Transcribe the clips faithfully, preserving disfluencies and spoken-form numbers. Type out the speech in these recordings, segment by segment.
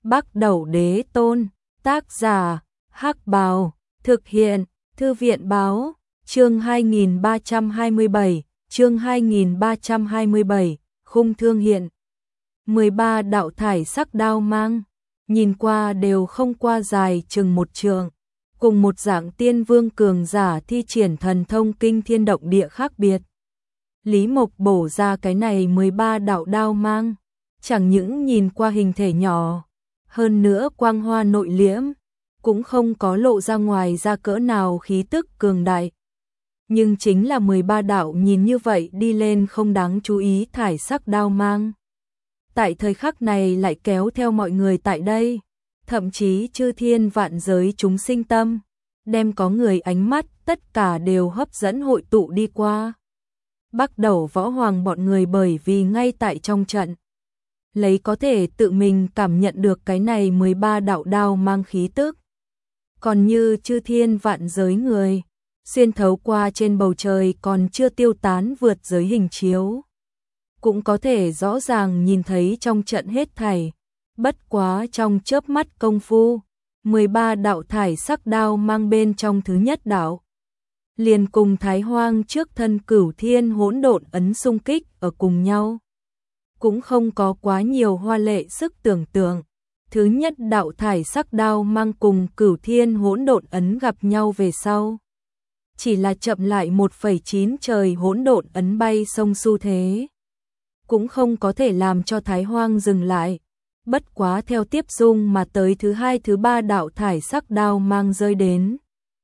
Bắc Đẩu Đế Tôn, tác giả, Hắc Bào, thực hiện, Thư viện Báo, chương hai nghìn ba trăm hai mươi bảy, chương hai nghìn ba trăm hai mươi bảy, khung thương hiện. mười ba đạo thải sắc đao mang, nhìn qua đều không qua dài chừng một trượng, cùng một dạng tiên vương cường giả thi triển thần thông kinh thiên động địa khác biệt. Lý Mộc bổ ra cái này mười ba đạo đao mang, chẳng những nhìn qua hình thể nhỏ, hơn nữa quang hoa nội liễm, cũng không có lộ ra ngoài ra cỡ nào khí tức cường đại. Nhưng chính là mười ba đạo nhìn như vậy đi lên không đáng chú ý thải sắc đao mang. Tại thời khắc này lại kéo theo mọi người tại đây, thậm chí chư thiên vạn giới chúng sinh tâm, đem có người ánh mắt tất cả đều hấp dẫn hội tụ đi qua. Bắc Đẩu Võ Hoàng bọn người bởi vì ngay tại trong trận, lấy có thể tự mình cảm nhận được cái này mười ba đạo đao mang khí tức. Còn như chư thiên vạn giới người, xuyên thấu qua trên bầu trời còn chưa tiêu tán vượt giới hình chiếu, cũng có thể rõ ràng nhìn thấy trong trận hết thảy. Bất quá trong chớp mắt công phu, mười ba đạo thải sắc đao mang bên trong thứ nhất đạo, liền cùng Thái Hoang trước thân Cửu Thiên Hỗn Độn ấn xung kích ở cùng nhau. Cũng không có quá nhiều hoa lệ sức tưởng tượng. Thứ nhất đạo thải sắc đao mang cùng Cửu Thiên Hỗn Độn ấn gặp nhau về sau, chỉ là chậm lại một phẩy chín trời hỗn độn ấn bay sông xu thế, cũng không có thể làm cho Thái Hoang dừng lại. Bất quá theo tiếp dung mà tới thứ hai thứ ba đạo thải sắc đao mang rơi đến,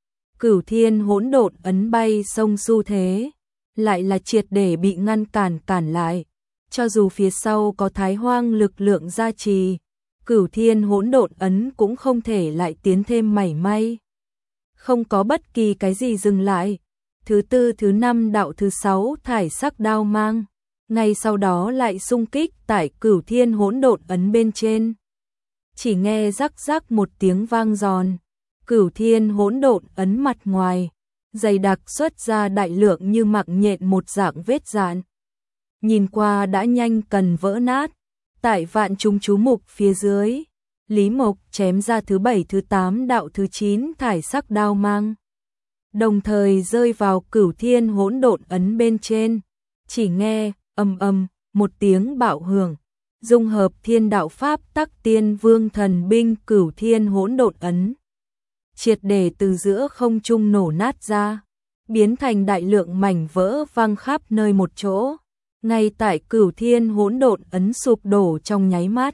Cửu Thiên Hỗn Độn ấn bay sông xu thế, lại là triệt để bị ngăn cản cản lại. Cho dù phía sau có Thái Hoang lực lượng gia trì, Cửu Thiên Hỗn Độn ấn cũng không thể lại tiến thêm mảy may. Không có bất kỳ cái gì dừng lại. Thứ tư thứ năm đạo thứ sáu thải sắc đao mang, ngay sau đó lại xung kích tại Cửu Thiên Hỗn Độn ấn bên trên. Chỉ nghe rắc rắc một tiếng vang giòn, Cửu Thiên Hỗn Độn ấn mặt ngoài dày đặc xuất ra đại lượng như mạng nhện một dạng vết dạn, nhìn qua đã nhanh cần vỡ nát. Tại vạn chúng chú mục phía dưới, Lý Mộc chém ra thứ bảy thứ tám đạo thứ chín thải sắc đao mang, đồng thời rơi vào Cửu Thiên Hỗn Độn ấn bên trên. Chỉ nghe ầm ầm một tiếng bạo hưởng, dung hợp thiên đạo pháp tắc tiên vương thần binh Cửu Thiên Hỗn Độn ấn, triệt để từ giữa không trung nổ nát ra, biến thành đại lượng mảnh vỡ văng khắp nơi một chỗ. Ngay tại Cửu Thiên Hỗn Độn ấn sụp đổ trong nháy mắt,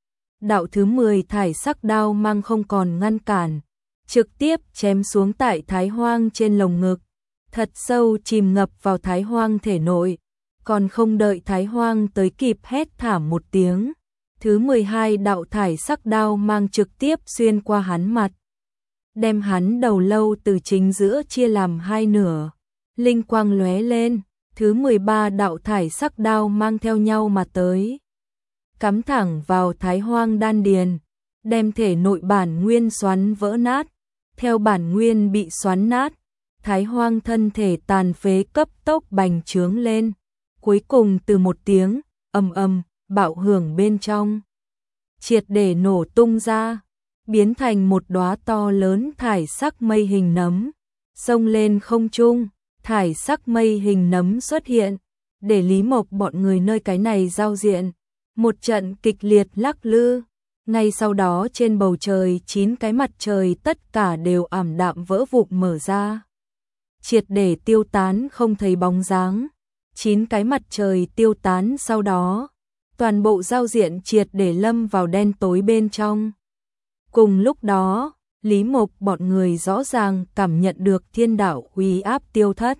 đạo thứ mười thải sắc đao mang không còn ngăn cản, trực tiếp chém xuống tại Thái Hoang trên lồng ngực, thật sâu chìm ngập vào Thái Hoang thể nội. Còn không đợi Thái Hoang tới kịp hét thảm một tiếng, thứ mười hai đạo thải sắc đao mang trực tiếp xuyên qua hắn mặt, đem hắn đầu lâu từ chính giữa chia làm hai nửa. Linh quang lóe lên, thứ mười ba đạo thải sắc đao mang theo nhau mà tới, cắm thẳng vào Thái Hoang đan điền, đem thể nội bản nguyên xoắn vỡ nát. Theo bản nguyên bị xoắn nát, Thái Hoang thân thể tàn phế cấp tốc bành trướng lên, cuối cùng từ một tiếng ầm ầm bạo hưởng bên trong, triệt để nổ tung ra, biến thành một đóa to lớn thải sắc mây hình nấm, xông lên không trung. Thải sắc mây hình nấm xuất hiện, để Lý Mộc bọn người nơi cái này giao diện, một trận kịch liệt lắc lư. Ngay sau đó trên bầu trời chín cái mặt trời tất cả đều ảm đạm vỡ vụn mở ra, triệt để tiêu tán không thấy bóng dáng. Chín cái mặt trời tiêu tán sau đó, toàn bộ giao diện triệt để lâm vào đen tối bên trong. Cùng lúc đó, Lý Mộc bọn người rõ ràng cảm nhận được thiên đạo uy áp tiêu thất.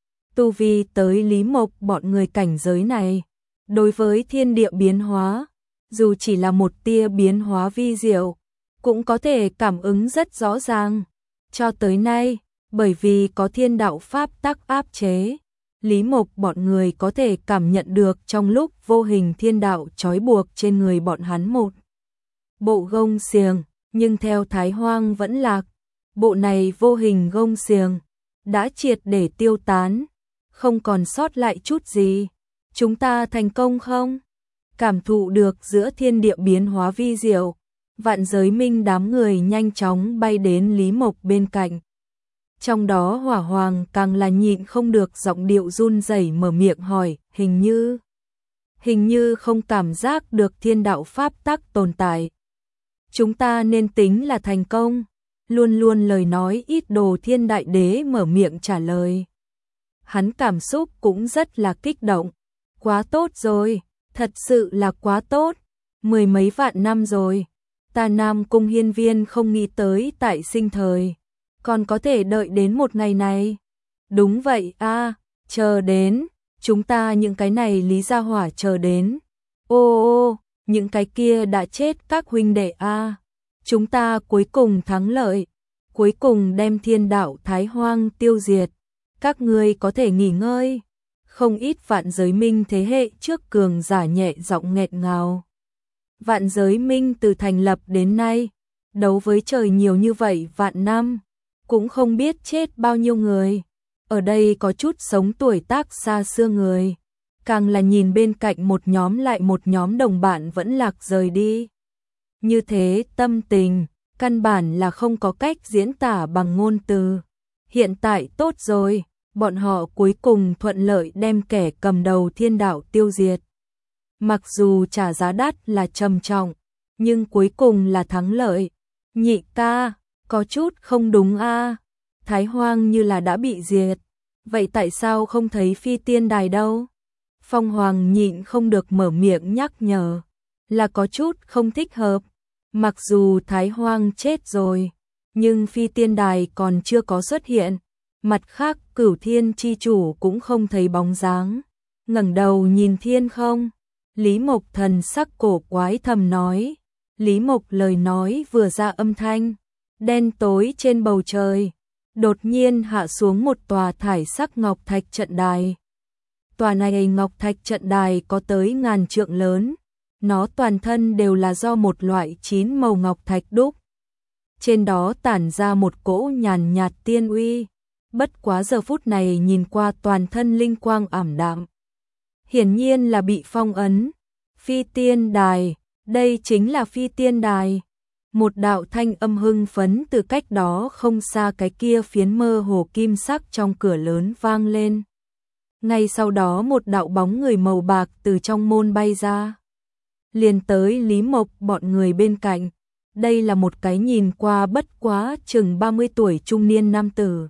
Tu vi tới Lý Mộc bọn người cảnh giới này, đối với thiên địa biến hóa, dù chỉ là một tia biến hóa vi diệu, cũng có thể cảm ứng rất rõ ràng. Cho tới nay, bởi vì có thiên đạo pháp tắc áp chế, Lý Mộc bọn người có thể cảm nhận được trong lúc vô hình thiên đạo trói buộc trên người bọn hắn một bộ gông xiềng. Nhưng theo Thái Hoang vẫn lạc, bộ này vô hình gông xiềng đã triệt để tiêu tán, không còn sót lại chút gì. Chúng ta thành công không? Cảm thụ được giữa thiên địa biến hóa vi diệu, Vạn Giới Minh đám người nhanh chóng bay đến Lý Mộc bên cạnh. Trong đó Hỏa Hoàng càng là nhịn không được, giọng điệu run rẩy mở miệng hỏi, hình như, hình như không cảm giác được thiên đạo pháp tắc tồn tại. Chúng ta nên tính là thành công. Luôn luôn lời nói ít Đồ Thiên Đại Đế mở miệng trả lời. Hắn cảm xúc cũng rất là kích động. Quá tốt rồi, thật sự là quá tốt. Mười mấy vạn năm rồi, ta Nam Cung Hiên Viên không nghĩ tới tại sinh thời còn có thể đợi đến một ngày này. Đúng vậy a, à, chờ đến, chúng ta những cái này Lý Gia Hỏa chờ đến. Ô ô, những cái kia đã chết các huynh đệ a, à, chúng ta cuối cùng thắng lợi, cuối cùng đem thiên đạo Thái Hoang tiêu diệt. Các ngươi có thể nghỉ ngơi. Không ít Vạn Giới Minh thế hệ trước cường giả nhẹ giọng nghẹn ngào. Vạn Giới Minh từ thành lập đến nay, đấu với trời nhiều như vậy vạn năm, cũng không biết chết bao nhiêu người. Ở đây có chút sống tuổi tác xa xưa người, càng là nhìn bên cạnh một nhóm lại một nhóm đồng bạn vẫn lạc rời đi. Như thế tâm tình, căn bản là không có cách diễn tả bằng ngôn từ. Hiện tại tốt rồi, bọn họ cuối cùng thuận lợi đem kẻ cầm đầu thiên đạo tiêu diệt. Mặc dù trả giá đắt là trầm trọng, nhưng cuối cùng là thắng lợi. Nhị ca, có chút không đúng a, Thái Hoang như là đã bị diệt, vậy tại sao không thấy phi tiên đài đâu? Phong Hoàng nhịn không được mở miệng nhắc nhở, là có chút không thích hợp. Mặc dù Thái Hoang chết rồi, nhưng phi tiên đài còn chưa có xuất hiện. Mặt khác Cửu Thiên chi chủ cũng không thấy bóng dáng. Ngẩng đầu nhìn thiên không, Lý Mộc thần sắc cổ quái thầm nói. Lý Mộc lời nói vừa ra, âm thanh đen tối trên bầu trời đột nhiên hạ xuống một tòa thải sắc ngọc thạch trận đài. Tòa này ngọc thạch trận đài có tới ngàn trượng lớn, nó toàn thân đều là do một loại chín màu ngọc thạch đúc. Trên đó tản ra một cỗ nhàn nhạt tiên uy, bất quá giờ phút này nhìn qua toàn thân linh quang ảm đạm. Hiển nhiên là bị phong ấn. Phi tiên đài, đây chính là phi tiên đài. Một đạo thanh âm hưng phấn từ cách đó không xa cái kia phiến mơ hồ kim sắc trong cửa lớn vang lên. Ngay sau đó một đạo bóng người màu bạc từ trong môn bay ra, liền tới Lý Mộc bọn người bên cạnh. Đây là một cái nhìn qua bất quá chừng ba mươi tuổi trung niên nam tử.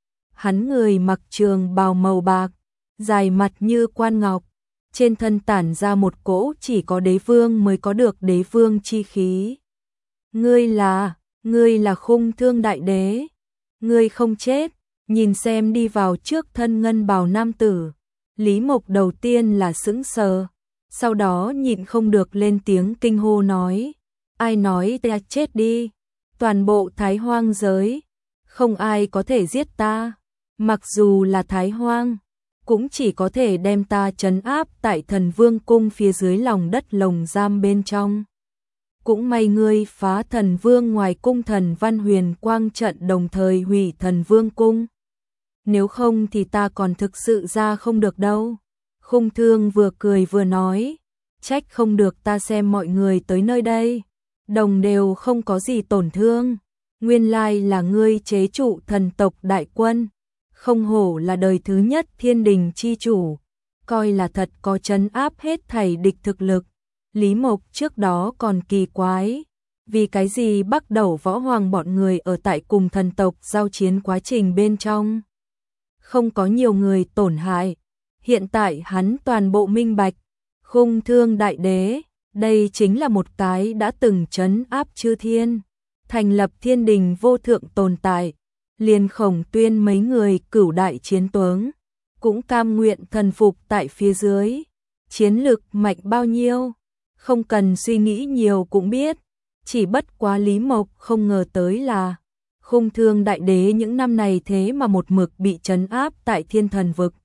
Hắn người mặc trường bào màu bạc, dài mặt như quan ngọc, trên thân tản ra một cỗ chỉ có đế vương mới có được đế vương chi khí. Ngươi là, ngươi là Khung Thương Đại Đế, ngươi không chết. Nhìn xem đi vào trước thân ngân bào nam tử, Lý Mộc đầu tiên là sững sờ, sau đó nhịn không được lên tiếng kinh hô nói, ai nói ta chết đi, toàn bộ Thái Hoang giới, không ai có thể giết ta, mặc dù là Thái Hoang, cũng chỉ có thể đem ta trấn áp tại Thần Vương cung phía dưới lòng đất lồng giam bên trong. Cũng may ngươi phá Thần Vương ngoài cung Thần Văn Huyền Quang trận đồng thời hủy Thần Vương cung. Nếu không thì ta còn thực sự ra không được đâu. Khung Thương vừa cười vừa nói, trách không được ta xem mọi người tới nơi đây, đồng đều không có gì tổn thương. Nguyên lai là ngươi chế trụ thần tộc đại quân, không hổ là đời thứ nhất thiên đình chi chủ, coi là thật có trấn áp hết thảy địch thực lực. Lý Mộc trước đó còn kỳ quái, vì cái gì Bắc Đẩu Võ Hoàng bọn người ở tại cùng thần tộc giao chiến quá trình bên trong không có nhiều người tổn hại. Hiện tại hắn toàn bộ minh bạch, Khung Thương Đại Đế, đây chính là một cái đã từng trấn áp chư thiên, thành lập thiên đình vô thượng tồn tại. Liền Khổng Tuyên mấy người cửu đại chiến tướng, cũng cam nguyện thần phục tại phía dưới. Chiến lực mạnh bao nhiêu, không cần suy nghĩ nhiều cũng biết. Chỉ bất quá Lý Mộc không ngờ tới là Khung Thương Đại Đế những năm này thế mà một mực bị trấn áp tại thiên thần vực.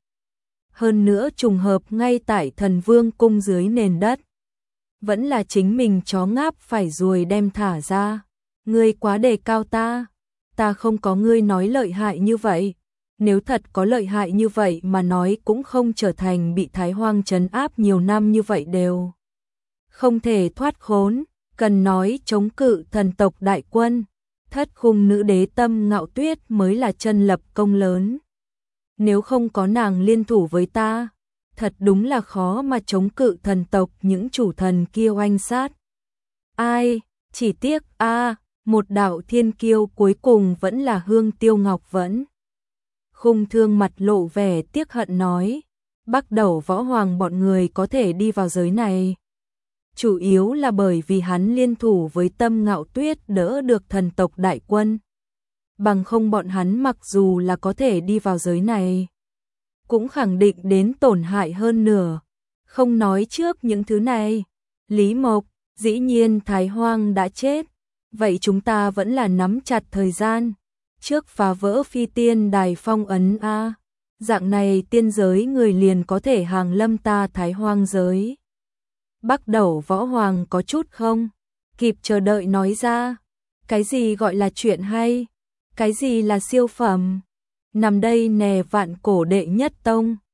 Hơn nữa trùng hợp ngay tại Thần Vương cung dưới nền đất. Vẫn là chính mình chó ngáp phải ruồi đem thả ra. Ngươi quá đề cao ta, ta không có ngươi nói lợi hại như vậy. Nếu thật có lợi hại như vậy mà nói cũng không trở thành bị Thái Hoang trấn áp nhiều năm như vậy đều không thể thoát khốn. cần nói chống cự thần tộc đại quân, thất khung nữ đế Tâm Ngạo Tuyết mới là chân lập công lớn. Nếu không có nàng liên thủ với ta, thật đúng là khó mà chống cự thần tộc những chủ thần kia oanh sát. Ai, chỉ tiếc a, một đạo thiên kiêu cuối cùng vẫn là Hương Tiêu Ngọc Vẫn. Khung Thương mặt lộ vẻ tiếc hận nói, Bắc Đẩu Võ Hoàng bọn người có thể đi vào giới này, chủ yếu là bởi vì hắn liên thủ với Tâm Ngạo Tuyết đỡ được thần tộc đại quân. Bằng không bọn hắn mặc dù là có thể đi vào giới này, cũng khẳng định đến tổn hại hơn nửa. Không nói trước những thứ này, Lý Mộc, dĩ nhiên Thái Hoang đã chết, vậy chúng ta vẫn là nắm chặt thời gian, trước phá vỡ phi tiên đài phong ấn a. Dạng này tiên giới người liền có thể hàng lâm ta Thái Hoang giới. Bắc Đẩu Võ Hoàng có chút không kịp chờ đợi nói ra, cái gì gọi là chuyện hay, cái gì là siêu phẩm, nằm đây nè vạn cổ đệ nhất tông.